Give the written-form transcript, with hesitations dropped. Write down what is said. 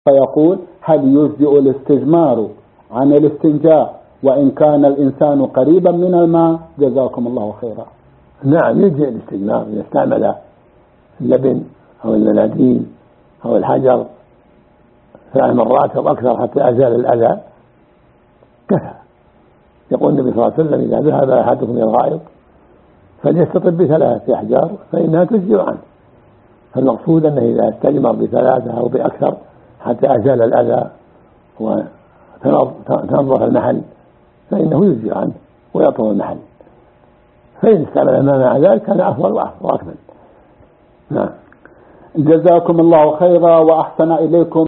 فيقول: هل يجزئ الاستجمار عن الاستنجاء وإن كان الإنسان قريبا من الماء؟ جزاكم الله خيرا. نعم، يجزئ الاستجمار إذا استعمل اللبن أو المناديل أو الحجر 3 مرات أو أكثر حتى أزال الأذى كفى. يقول النبي صلى الله عليه وسلم: إذا ذهب أحدكم إلى الغائط فليستطب ب3 أحجار فإنها تجزئ عنه. فالمقصود أنه إذا استجمر ب3 أو بأكثر حتى أزال الأذى وتنظف المحل فإنه يجزئ عنه ويطهر المحل. فإن استعمل ما مع ذلك كان أفضل وأكمل. نعم. جزاكم الله خيرا وأحسن إليكم.